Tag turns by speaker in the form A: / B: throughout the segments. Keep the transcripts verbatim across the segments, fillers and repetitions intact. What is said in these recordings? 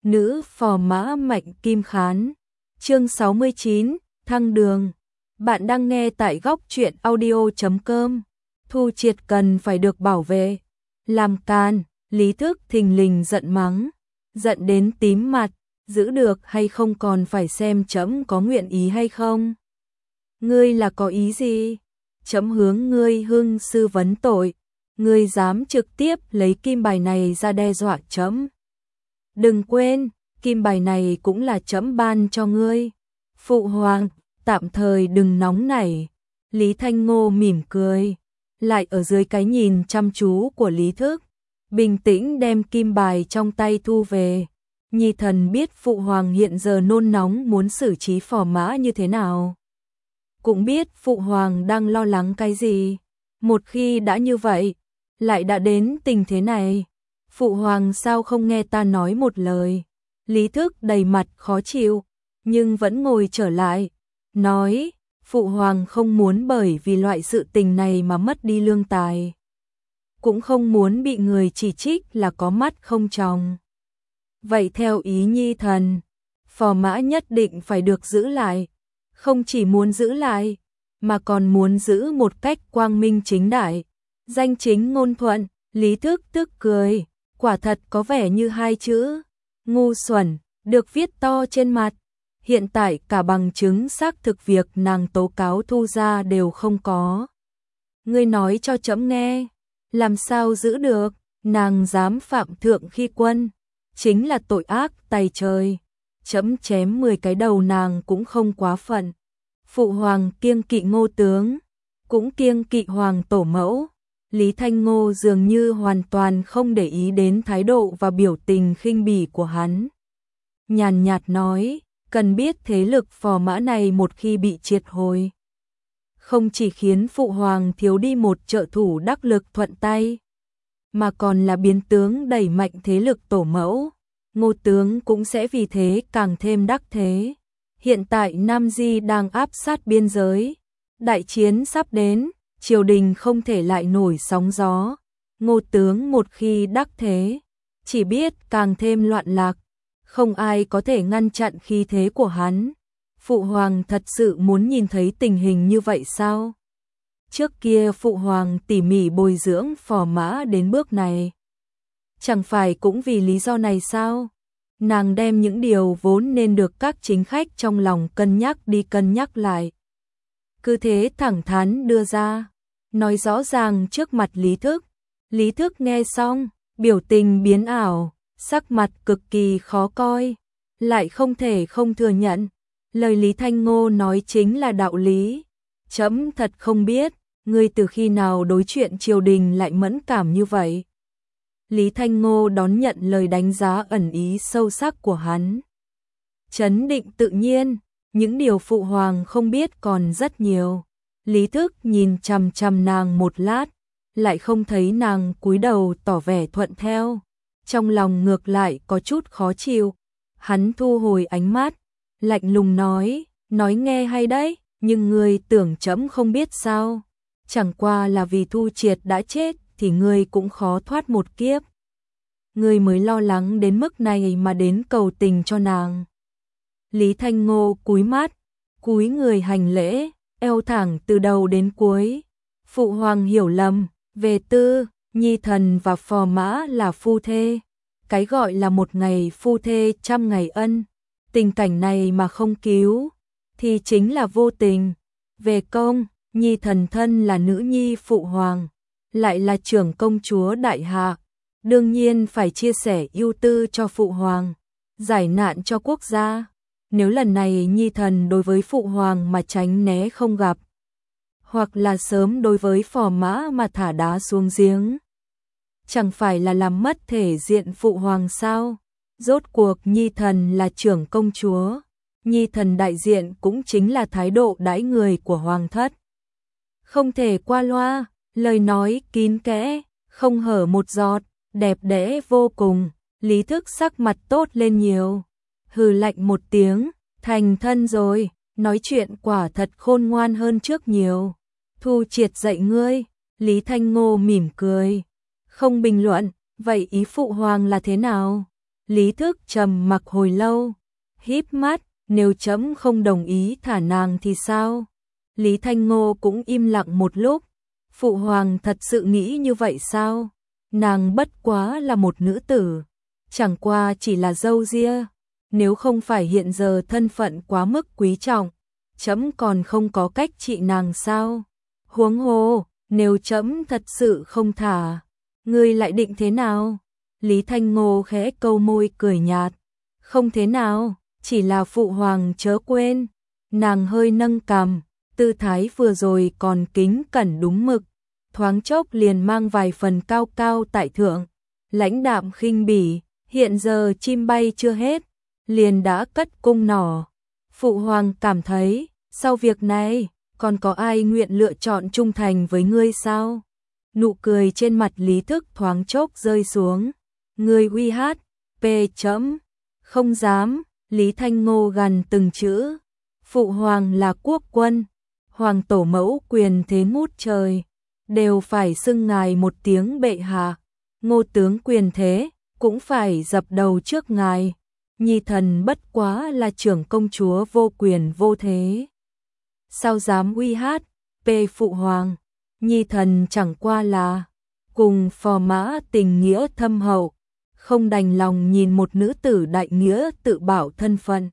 A: nữ phò mã Mạnh Kim Khán. Chương sáu mươi chín, thăng đường. Bạn đang nghe tại góc truyện audio chấm com. Thu Triệt cần phải được bảo vệ. Làm can, Lý Thức thình lình giận mắng, giận đến tím mặt, giữ được hay không còn phải xem trẫm có nguyện ý hay không. Ngươi là có ý gì? Trẫm hướng ngươi hưng sư vấn tội, ngươi dám trực tiếp lấy kim bài này ra đe dọa trẫm. Đừng quên, kim bài này cũng là trẫm ban cho ngươi. Phụ hoàng, tạm thời đừng nóng nảy. Lý Thanh Ngô mỉm cười, lại ở dưới cái nhìn chăm chú của Lý Thức, bình tĩnh đem kim bài trong tay thu về. Nhi thần biết phụ hoàng hiện giờ nôn nóng muốn xử trí phò mã như thế nào, cũng biết phụ hoàng đang lo lắng cái gì. Một khi đã như vậy, lại đã đến tình thế này, phụ hoàng sao không nghe ta nói một lời? Lý Thức đầy mặt khó chịu, nhưng vẫn ngồi trở lại, nói, phụ hoàng không muốn bởi vì loại sự tình này mà mất đi lương tài, cũng không muốn bị người chỉ trích là có mắt không tròng. Vậy theo ý nhi thần, phò mã nhất định phải được giữ lại, không chỉ muốn giữ lại, mà còn muốn giữ một cách quang minh chính đại, danh chính ngôn thuận. Lý Thức tức cười, quả thật có vẻ như hai chữ ngu xuẩn được viết to trên mặt. Hiện tại cả bằng chứng xác thực việc nàng tố cáo Thu ra đều không có. Ngươi nói cho trẫm nghe, làm sao giữ được? Nàng dám phạm thượng khi quân, chính là tội ác tày trời. Trẫm chém mười cái đầu nàng cũng không quá phận. Phụ hoàng kiêng kỵ Ngô tướng, cũng kiêng kỵ hoàng tổ mẫu. Lý Thanh Ngô dường như hoàn toàn không để ý đến thái độ và biểu tình khinh bỉ của hắn. Nhàn nhạt nói, cần biết thế lực phò mã này một khi bị triệt hồi, không chỉ khiến phụ hoàng thiếu đi một trợ thủ đắc lực thuận tay, mà còn là biến tướng đẩy mạnh thế lực tổ mẫu. Ngô tướng cũng sẽ vì thế càng thêm đắc thế. Hiện tại Nam Di đang áp sát biên giới, đại chiến sắp đến, triều đình không thể lại nổi sóng gió. Ngô tướng một khi đắc thế, chỉ biết càng thêm loạn lạc, không ai có thể ngăn chặn khí thế của hắn. Phụ hoàng thật sự muốn nhìn thấy tình hình như vậy sao? Trước kia phụ hoàng tỉ mỉ bồi dưỡng phò mã đến bước này, chẳng phải cũng vì lý do này sao? Nàng đem những điều vốn nên được các chính khách trong lòng cân nhắc đi cân nhắc lại, cứ thế thẳng thắn đưa ra, nói rõ ràng trước mặt Lý Thức. Lý Thức nghe xong, biểu tình biến ảo, sắc mặt cực kỳ khó coi, lại không thể không thừa nhận, lời Lý Thanh Ngô nói chính là đạo lý. Trẫm thật không biết, ngươi từ khi nào đối chuyện triều đình lại mẫn cảm như vậy. Lý Thanh Ngô đón nhận lời đánh giá ẩn ý sâu sắc của hắn, trấn định tự nhiên, những điều phụ hoàng không biết còn rất nhiều. Lý Thức nhìn chằm chằm nàng một lát, lại không thấy nàng cúi đầu tỏ vẻ thuận theo, trong lòng ngược lại có chút khó chịu. Hắn thu hồi ánh mắt, lạnh lùng nói, nói nghe hay đấy, nhưng ngươi tưởng trẫm không biết sao? Chẳng qua là vì Thu Triệt đã chết thì ngươi cũng khó thoát một kiếp. Ngươi mới lo lắng đến mức này mà đến cầu tình cho nàng. Lý Thanh Ngô cúi mắt, cúi người hành lễ, eo thẳng từ đầu đến cuối. Phụ hoàng hiểu lầm, về tư, nhi thần và phò mã là phu thê. Cái gọi là một ngày phu thê trăm ngày ân, tình cảnh này mà không cứu, thì chính là vô tình. Về công, nhi thần thân là nữ nhi phụ hoàng, lại là trưởng công chúa đại hạ, đương nhiên phải chia sẻ ưu tư cho phụ hoàng, giải nạn cho quốc gia. Nếu lần này nhi thần đối với phụ hoàng mà tránh né không gặp, hoặc là sớm đối với phò mã mà thả đá xuống giếng, chẳng phải là làm mất thể diện phụ hoàng sao? Rốt cuộc nhi thần là trưởng công chúa, nhi thần đại diện cũng chính là thái độ đãi người của hoàng thất, không thể qua loa. Lời nói kín kẽ, không hở một giọt, đẹp đẽ vô cùng. Lý Thức sắc mặt tốt lên nhiều, hừ lạnh một tiếng, thành thân rồi, nói chuyện quả thật khôn ngoan hơn trước nhiều. Thu Triệt dạy ngươi. Lý Thanh Ngô mỉm cười, không bình luận. Vậy ý phụ hoàng là thế nào? Lý Thức trầm mặc hồi lâu, híp mắt, nếu trẫm không đồng ý thả nàng thì sao? Lý Thanh Ngô cũng im lặng một lúc, phụ hoàng thật sự nghĩ như vậy sao? Nàng bất quá là một nữ tử, chẳng qua chỉ là dâu ria, nếu không phải hiện giờ thân phận quá mức quý trọng, trẫm còn không có cách trị nàng sao? Huống hồ, nếu trẫm thật sự không thả, ngươi lại định thế nào? Lý Thanh Ngô khẽ câu môi cười nhạt, không thế nào, chỉ là phụ hoàng chớ quên. Nàng hơi nâng cằm, tư thái vừa rồi còn kính cẩn đúng mực, thoáng chốc liền mang vài phần cao cao tại thượng, lãnh đạm khinh bỉ, hiện giờ chim bay chưa hết, liền đã cất cung nỏ. Phụ hoàng cảm thấy, sau việc này, còn có ai nguyện lựa chọn trung thành với ngươi sao? Nụ cười trên mặt Lý Thức thoáng chốc rơi xuống. Ngươi uy hát, p chấm, không dám. Lý Thanh Ngô gằn từng chữ. Phụ hoàng là quốc quân, hoàng tổ mẫu quyền thế ngút trời, đều phải xưng ngài một tiếng bệ hạ. Ngô tướng quyền thế, cũng phải dập đầu trước ngài. Nhi thần bất quá là trưởng công chúa vô quyền vô thế, sao dám uy hát, p phụ hoàng. Nhi thần chẳng qua là cùng phò mã tình nghĩa thâm hậu, không đành lòng nhìn một nữ tử đại nghĩa tự bảo thân phận,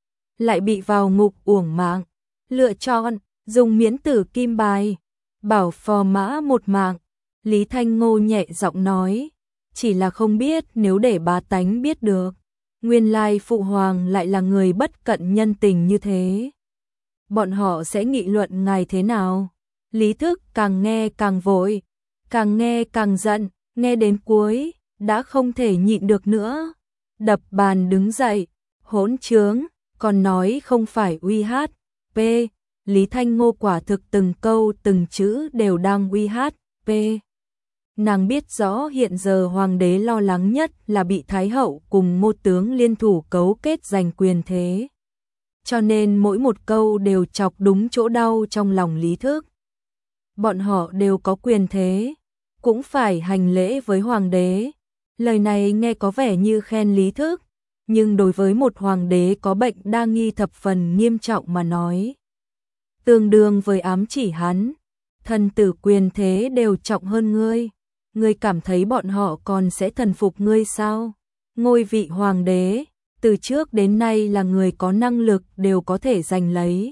A: lại bị vào ngục uổng mạng, lựa chọn dùng miễn tử kim bài, bảo phò mã một mạng. Lý Thanh Ngô nhẹ giọng nói, chỉ là không biết nếu để bá tánh biết được, nguyên lai phụ hoàng lại là người bất cận nhân tình như thế, bọn họ sẽ nghị luận ngài thế nào? Lý Thức càng nghe càng vội, càng nghe càng giận, nghe đến cuối, đã không thể nhịn được nữa, đập bàn đứng dậy, hỗn trướng, còn nói không phải uy hát, p. Lý Thanh Ngô quả thực từng câu từng chữ đều đang uy hát, p. Nàng biết rõ hiện giờ hoàng đế lo lắng nhất là bị Thái hậu cùng Ngô tướng liên thủ cấu kết giành quyền thế, cho nên mỗi một câu đều chọc đúng chỗ đau trong lòng Lý Thức. Bọn họ đều có quyền thế, cũng phải hành lễ với hoàng đế. Lời này nghe có vẻ như khen Lý Thức, nhưng đối với một hoàng đế có bệnh đa nghi thập phần nghiêm trọng mà nói, tương đương với ám chỉ hắn, thần tử quyền thế đều trọng hơn ngươi, ngươi cảm thấy bọn họ còn sẽ thần phục ngươi sao? Ngôi vị hoàng đế, từ trước đến nay là người có năng lực đều có thể giành lấy.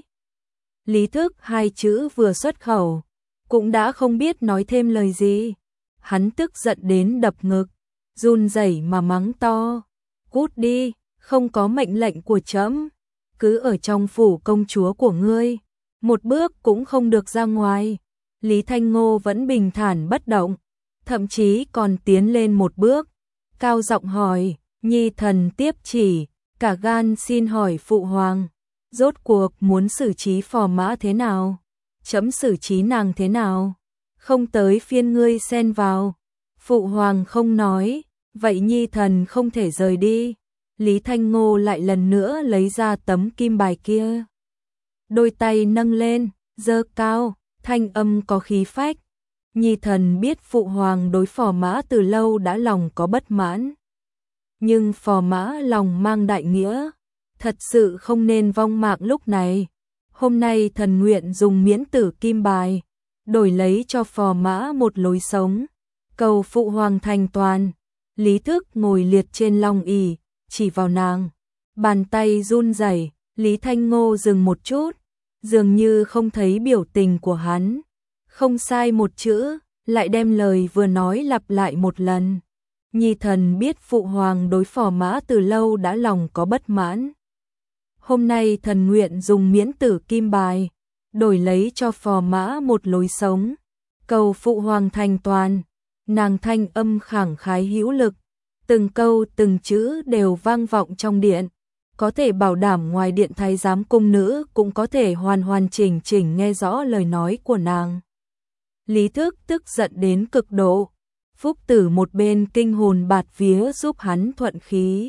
A: Lý Thức hai chữ vừa xuất khẩu, cũng đã không biết nói thêm lời gì. Hắn tức giận đến đập ngực, run rẩy mà mắng to, cút đi, không có mệnh lệnh của trẫm, cứ ở trong phủ công chúa của ngươi, một bước cũng không được ra ngoài. Lý Thanh Ngô vẫn bình thản bất động, thậm chí còn tiến lên một bước, cao giọng hỏi, nhi thần tiếp chỉ, cả gan xin hỏi phụ hoàng, rốt cuộc muốn xử trí phò mã thế nào? Chấm xử trí nàng thế nào? Không tới phiên ngươi xen vào. Phụ hoàng không nói, vậy nhi thần không thể rời đi. Lý Thanh Ngô lại lần nữa lấy ra tấm kim bài kia, đôi tay nâng lên, giơ cao, thanh âm có khí phách. Nhi thần biết phụ hoàng đối phò mã từ lâu đã lòng có bất mãn, nhưng phò mã lòng mang đại nghĩa, thật sự không nên vong mạng lúc này. Hôm nay thần nguyện dùng miễn tử kim bài, đổi lấy cho phò mã một lối sống, cầu phụ hoàng thành toàn. Lý Thức ngồi liệt trên long ỷ, chỉ vào nàng, bàn tay run rẩy. Lý Thanh Ngô dừng một chút, dường như không thấy biểu tình của hắn, không sai một chữ, lại đem lời vừa nói lặp lại một lần. Nhi thần biết phụ hoàng đối phò mã từ lâu đã lòng có bất mãn. Hôm nay thần nguyện dùng miễn tử kim bài, đổi lấy cho phò mã một lối sống, cầu phụ hoàng thành toàn. Nàng thanh âm khẳng khái hữu lực, từng câu từng chữ đều vang vọng trong điện, có thể bảo đảm ngoài điện thái giám cung nữ cũng có thể hoàn hoàn chỉnh chỉnh nghe rõ lời nói của nàng. Lý Thức tức giận đến cực độ, Phúc Tử một bên kinh hồn bạt vía giúp hắn thuận khí,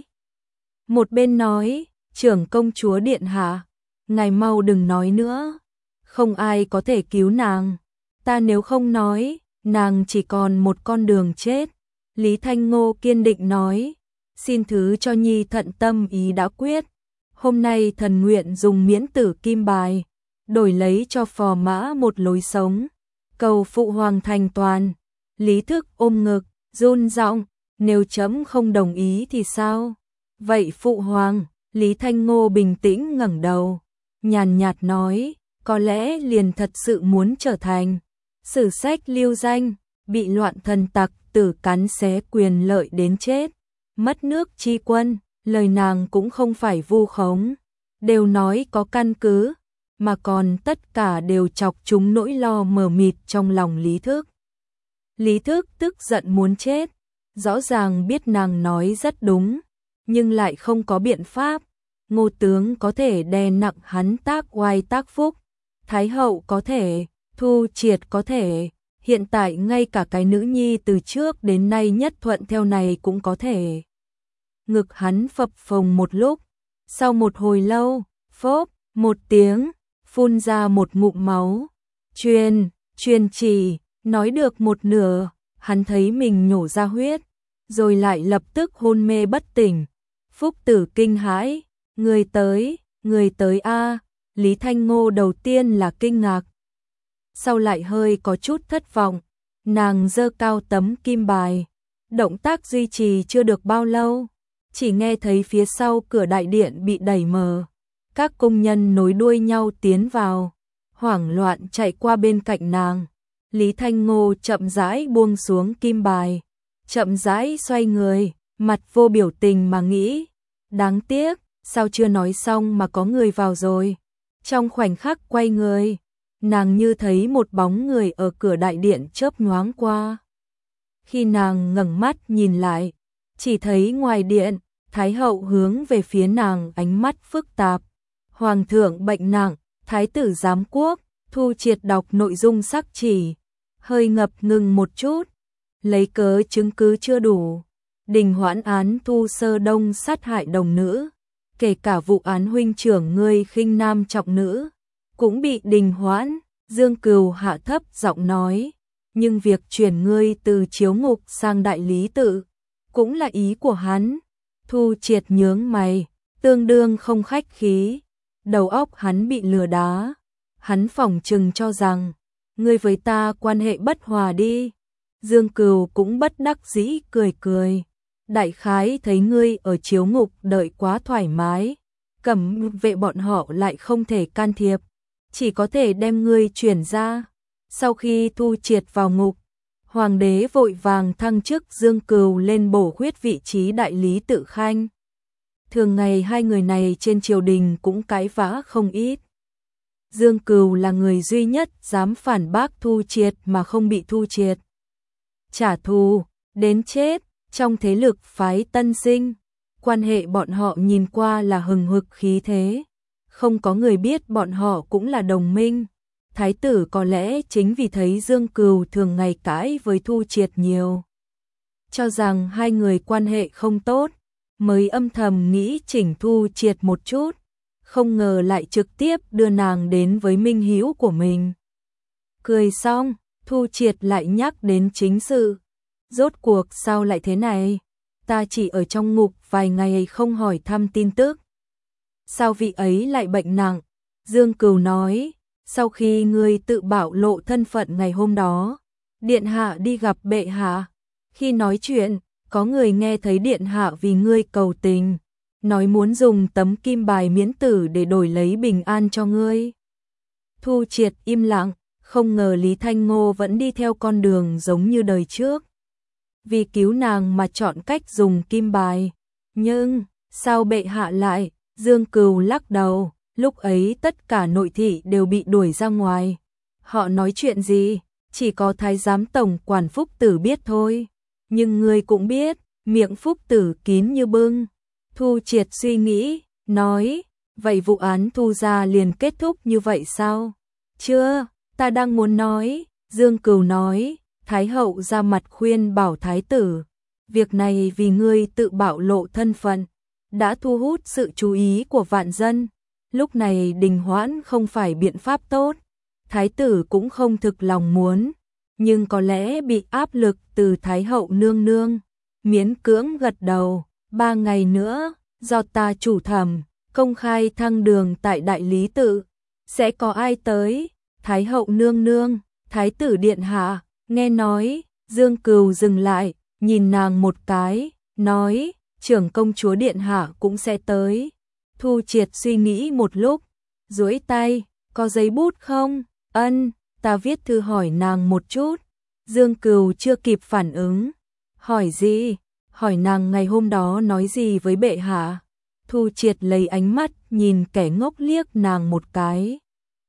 A: một bên nói, trưởng công chúa điện hạ, ngài mau đừng nói nữa, không ai có thể cứu nàng, ta nếu không nói, nàng chỉ còn một con đường chết. Lý Thanh Ngô kiên định nói, xin thứ cho nhi thận tâm ý đã quyết. Hôm nay thần nguyện dùng miễn tử kim bài, đổi lấy cho phò mã một lối sống, cầu phụ hoàng thành toàn. Lý Thức ôm ngực, run giọng, nếu chấm không đồng ý thì sao? Vậy phụ hoàng? Lý Thanh Ngô bình tĩnh ngẩng đầu, nhàn nhạt nói, có lẽ liền thật sự muốn trở thành sử sách lưu danh, bị loạn thần tặc tử cắn xé quyền lợi đến chết, mất nước chi quân. Lời nàng cũng không phải vu khống, đều nói có căn cứ, mà còn tất cả đều chọc chúng nỗi lo mờ mịt trong lòng Lý Thức. Lý Thức tức giận muốn chết, rõ ràng biết nàng nói rất đúng, nhưng lại không có biện pháp. Ngô tướng có thể đè nặng hắn tác oai tác phúc, Thái hậu có thể, Thu Triệt có thể, hiện tại ngay cả cái nữ nhi từ trước đến nay nhất thuận theo này cũng có thể. Ngực hắn phập phồng một lúc, sau một hồi lâu, phốp, một tiếng, phun ra một ngụm máu. Truyền, truyền chỉ, nói được một nửa, hắn thấy mình nhổ ra huyết, rồi lại lập tức hôn mê bất tỉnh. Phúc Tử kinh hãi, người tới, người tới a. Lý Thanh Ngô đầu tiên là kinh ngạc, sau lại hơi có chút thất vọng. Nàng giơ cao tấm kim bài, động tác duy trì chưa được bao lâu, chỉ nghe thấy phía sau cửa đại điện bị đẩy mở, các công nhân nối đuôi nhau tiến vào, hoảng loạn chạy qua bên cạnh nàng. Lý Thanh Ngô chậm rãi buông xuống kim bài, chậm rãi xoay người, mặt vô biểu tình mà nghĩ, đáng tiếc, sao chưa nói xong mà có người vào rồi. Trong khoảnh khắc quay người, nàng như thấy một bóng người ở cửa đại điện chớp nhoáng qua. Khi nàng ngẩng mắt nhìn lại, chỉ thấy ngoài điện, Thái hậu hướng về phía nàng ánh mắt phức tạp. Hoàng thượng bệnh nặng, Thái tử giám quốc. Thu Triệt đọc nội dung sắc chỉ, hơi ngập ngừng một chút, lấy cớ chứng cứ chưa đủ, đình hoãn án Thu Sơ Đông sát hại đồng nữ, kể cả vụ án huynh trưởng ngươi khinh nam trọng nữ, cũng bị đình hoãn. Dương Cừu hạ thấp giọng nói, nhưng việc chuyển ngươi từ chiếu ngục sang đại lý tự, cũng là ý của hắn. Thu Triệt nhướng mày, tương đương không khách khí, đầu óc hắn bị lừa đá. Hắn phỏng chừng cho rằng, ngươi với ta quan hệ bất hòa đi. Dương Cừu cũng bất đắc dĩ cười cười, đại khái thấy ngươi ở chiếu ngục đợi quá thoải mái, cẩm vệ bọn họ lại không thể can thiệp, chỉ có thể đem ngươi chuyển ra. Sau khi Thu Triệt vào ngục, hoàng đế vội vàng thăng chức Dương Cừu lên bổ khuyết vị trí đại lý tự khanh. Thường ngày hai người này trên triều đình cũng cãi vã không ít. Dương Cừu là người duy nhất dám phản bác Thu Triệt mà không bị Thu Triệt trả thù đến chết. Trong thế lực phái Tân Sinh, quan hệ bọn họ nhìn qua là hừng hực khí thế, không có người biết bọn họ cũng là đồng minh. Thái tử có lẽ chính vì thấy Dương Cừu thường ngày cãi với Thu Triệt nhiều, cho rằng hai người quan hệ không tốt, mới âm thầm nghĩ chỉnh Thu Triệt một chút, không ngờ lại trực tiếp đưa nàng đến với minh hữu của mình. Cười xong, Thu Triệt lại nhắc đến chính sự. Rốt cuộc sao lại thế này? Ta chỉ ở trong ngục vài ngày không hỏi thăm tin tức. Sao vị ấy lại bệnh nặng? Dương Cừu nói, sau khi ngươi tự bảo lộ thân phận ngày hôm đó, điện hạ đi gặp bệ hạ. Khi nói chuyện, có người nghe thấy điện hạ vì ngươi cầu tình, nói muốn dùng tấm kim bài miễn tử để đổi lấy bình an cho ngươi. Thu Triệt im lặng, không ngờ Lý Thanh Ngô vẫn đi theo con đường giống như đời trước. Vì cứu nàng mà chọn cách dùng kim bài. Nhưng, sao bệ hạ lại? Dương Cừu lắc đầu, lúc ấy tất cả nội thị đều bị đuổi ra ngoài. Họ nói chuyện gì? Chỉ có thái giám tổng quản Phúc Tử biết thôi. Nhưng ngươi cũng biết, miệng Phúc Tử kín như bưng. Thu Triệt suy nghĩ, nói, vậy vụ án Thu gia liền kết thúc như vậy sao? Chưa, ta đang muốn nói. Dương Cừu nói, Thái hậu ra mặt khuyên bảo thái tử, việc này vì ngươi tự bạo lộ thân phận, đã thu hút sự chú ý của vạn dân. Lúc này đình hoãn không phải biện pháp tốt, thái tử cũng không thực lòng muốn, nhưng có lẽ bị áp lực từ thái hậu nương nương, miễn cưỡng gật đầu. Ba ngày nữa, do ta chủ thẩm, công khai thăng đường tại đại lý tự. Sẽ có ai tới? Thái hậu nương nương, thái tử điện hạ. Nghe nói, Dương Cừu dừng lại, nhìn nàng một cái, nói, trưởng công chúa điện hạ cũng sẽ tới. Thu Triệt suy nghĩ một lúc, duỗi tay, có giấy bút không? Ân, ta viết thư hỏi nàng một chút. Dương Cừu chưa kịp phản ứng. Hỏi gì? Hỏi nàng ngày hôm đó nói gì với bệ hạ? Thu Triệt lấy ánh mắt nhìn kẻ ngốc liếc nàng một cái.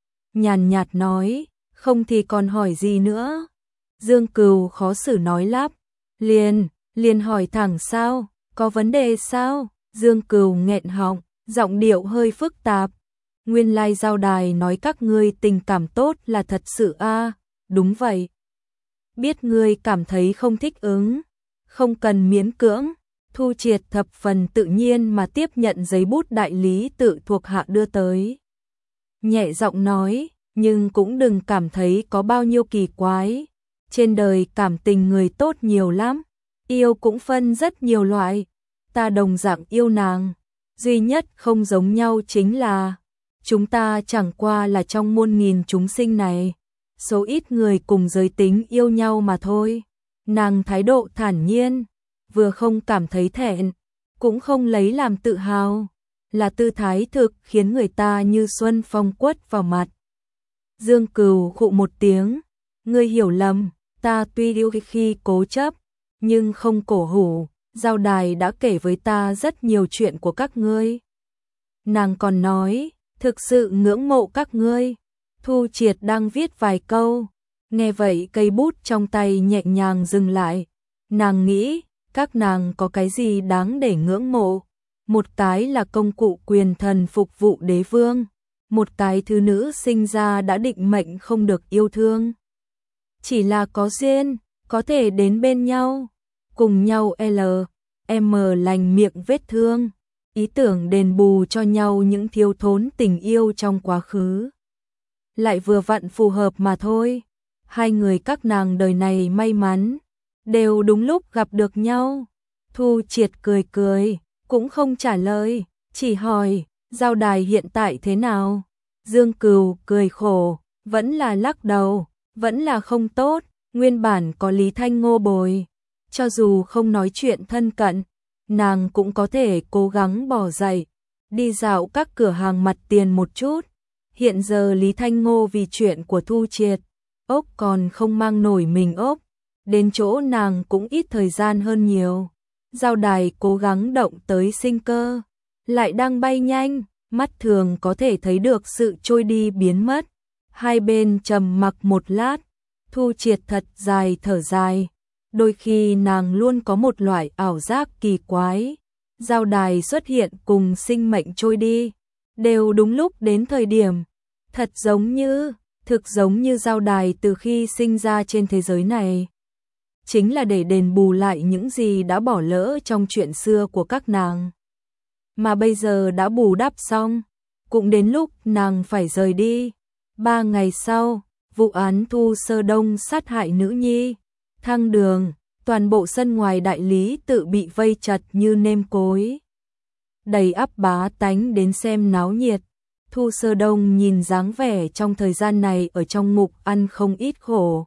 A: Nhàn nhạt nói, không thì còn hỏi gì nữa? Dương Cừu khó xử nói lắp, liền, liền hỏi thẳng sao, có vấn đề sao? Dương Cừu nghẹn họng, giọng điệu hơi phức tạp. Nguyên lai Giao Đài nói các ngươi tình cảm tốt là thật sự a? À? Đúng vậy. Biết ngươi cảm thấy không thích ứng, không cần miễn cưỡng. Thu Triệt thập phần tự nhiên mà tiếp nhận giấy bút đại lý tự thuộc hạ đưa tới. Nhẹ giọng nói, nhưng cũng đừng cảm thấy có bao nhiêu kỳ quái. Trên đời cảm tình người tốt nhiều lắm, yêu cũng phân rất nhiều loại. Ta đồng dạng yêu nàng, duy nhất không giống nhau chính là chúng ta chẳng qua là trong muôn nghìn chúng sinh này, số ít người cùng giới tính yêu nhau mà thôi. Nàng thái độ thản nhiên, vừa không cảm thấy thẹn, cũng không lấy làm tự hào, là tư thái thực khiến người ta như xuân phong quất vào mặt. Dương Cừu khụ một tiếng, ngươi hiểu lầm, ta tuy yêu khi cố chấp, nhưng không cổ hủ. Giao Đài đã kể với ta rất nhiều chuyện của các ngươi. Nàng còn nói, thực sự ngưỡng mộ các ngươi. Thu Triệt đang viết vài câu, nghe vậy cây bút trong tay nhẹ nhàng dừng lại. Nàng nghĩ, các nàng có cái gì đáng để ngưỡng mộ? Một cái là công cụ quyền thần phục vụ đế vương, một cái thứ nữ sinh ra đã định mệnh không được yêu thương. Chỉ là có duyên, có thể đến bên nhau, cùng nhau L, M lành miệng vết thương, ý tưởng đền bù cho nhau những thiếu thốn tình yêu trong quá khứ. Lại vừa vặn phù hợp mà thôi. Hai người các nàng đời này may mắn, đều đúng lúc gặp được nhau. Thu Triệt cười cười, cũng không trả lời, chỉ hỏi, Giao Đài hiện tại thế nào? Dương Cừu cười khổ, vẫn là lắc đầu, vẫn là không tốt, nguyên bản có Lý Thanh Ngô bồi. Cho dù không nói chuyện thân cận, nàng cũng có thể cố gắng bỏ dậy, đi dạo các cửa hàng mặt tiền một chút. Hiện giờ Lý Thanh Ngô vì chuyện của Thu Triệt, ốc còn không mang nổi mình ốc, đến chỗ nàng cũng ít thời gian hơn nhiều. Giao Đài cố gắng động tới sinh cơ, lại đang bay nhanh, mắt thường có thể thấy được sự trôi đi biến mất. Hai bên trầm mặc một lát, Thu Triệt thật dài thở dài. Đôi khi nàng luôn có một loại ảo giác kỳ quái. Giao Đài xuất hiện cùng sinh mệnh trôi đi, đều đúng lúc đến thời điểm. Thật giống như, thực giống như Giao Đài từ khi sinh ra trên thế giới này, chính là để đền bù lại những gì đã bỏ lỡ trong chuyện xưa của các nàng. Mà bây giờ đã bù đắp xong, cũng đến lúc nàng phải rời đi. Ba ngày sau, vụ án Thu Sơ Đông sát hại nữ nhi, thăng đường, toàn bộ sân ngoài đại lý tự bị vây chặt như nêm cối. Đầy ắp bá tánh đến xem náo nhiệt. Thu Sơ Đông nhìn dáng vẻ trong thời gian này ở trong ngục ăn không ít khổ.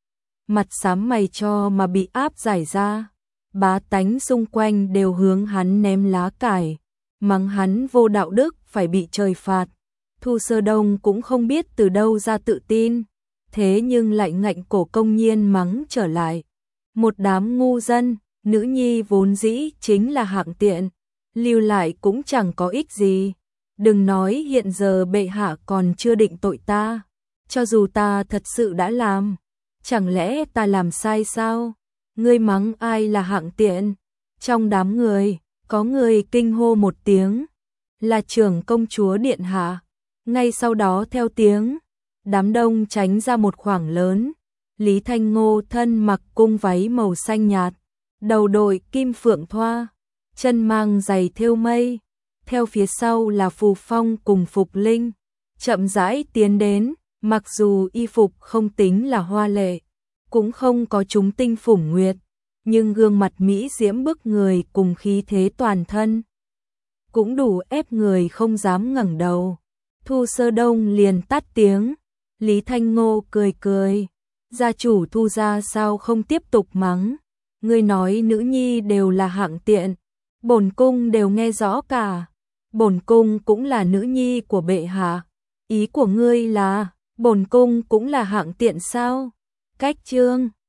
A: Mặt xám mày cho mà bị áp giải ra. Bá tánh xung quanh đều hướng hắn ném lá cải, mắng hắn vô đạo đức phải bị trời phạt. Thu Sơ Đông cũng không biết từ đâu ra tự tin, thế nhưng lại ngạnh cổ công nhiên mắng trở lại. Một đám ngu dân, nữ nhi vốn dĩ chính là hạng tiện, lưu lại cũng chẳng có ích gì. Đừng nói hiện giờ bệ hạ còn chưa định tội ta, cho dù ta thật sự đã làm, chẳng lẽ ta làm sai sao? Ngươi mắng ai là hạng tiện? Trong đám người, có người kinh hô một tiếng, là trưởng công chúa điện hạ. Ngay sau đó theo tiếng, đám đông tránh ra một khoảng lớn. Lý Thanh Ngô thân mặc cung váy màu xanh nhạt, đầu đội kim phượng thoa, chân mang giày thêu mây. Theo phía sau là Phù Phong cùng Phục Linh, chậm rãi tiến đến, mặc dù y phục không tính là hoa lệ, cũng không có chúng tinh phủng nguyệt, nhưng gương mặt mỹ diễm bức người cùng khí thế toàn thân cũng đủ ép người không dám ngẩng đầu. Thu Sơ Đông liền tắt tiếng, Lý Thanh Ngô cười cười, gia chủ Thu gia sao không tiếp tục mắng, ngươi nói nữ nhi đều là hạng tiện, bổn cung đều nghe rõ cả, bổn cung cũng là nữ nhi của bệ hạ, ý của ngươi là bổn cung cũng là hạng tiện sao? Cách chương